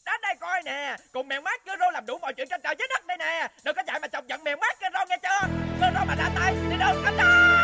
Đến đây coi nè, cùng mèo mát cơ rô làm đủ mọi chuyện trên trời dưới đất đây nè. Đừng có chạy mà chọc giận mèo mát cơ rô nghe chưa? Cơ rô mà ra tay thì đừng có đánh.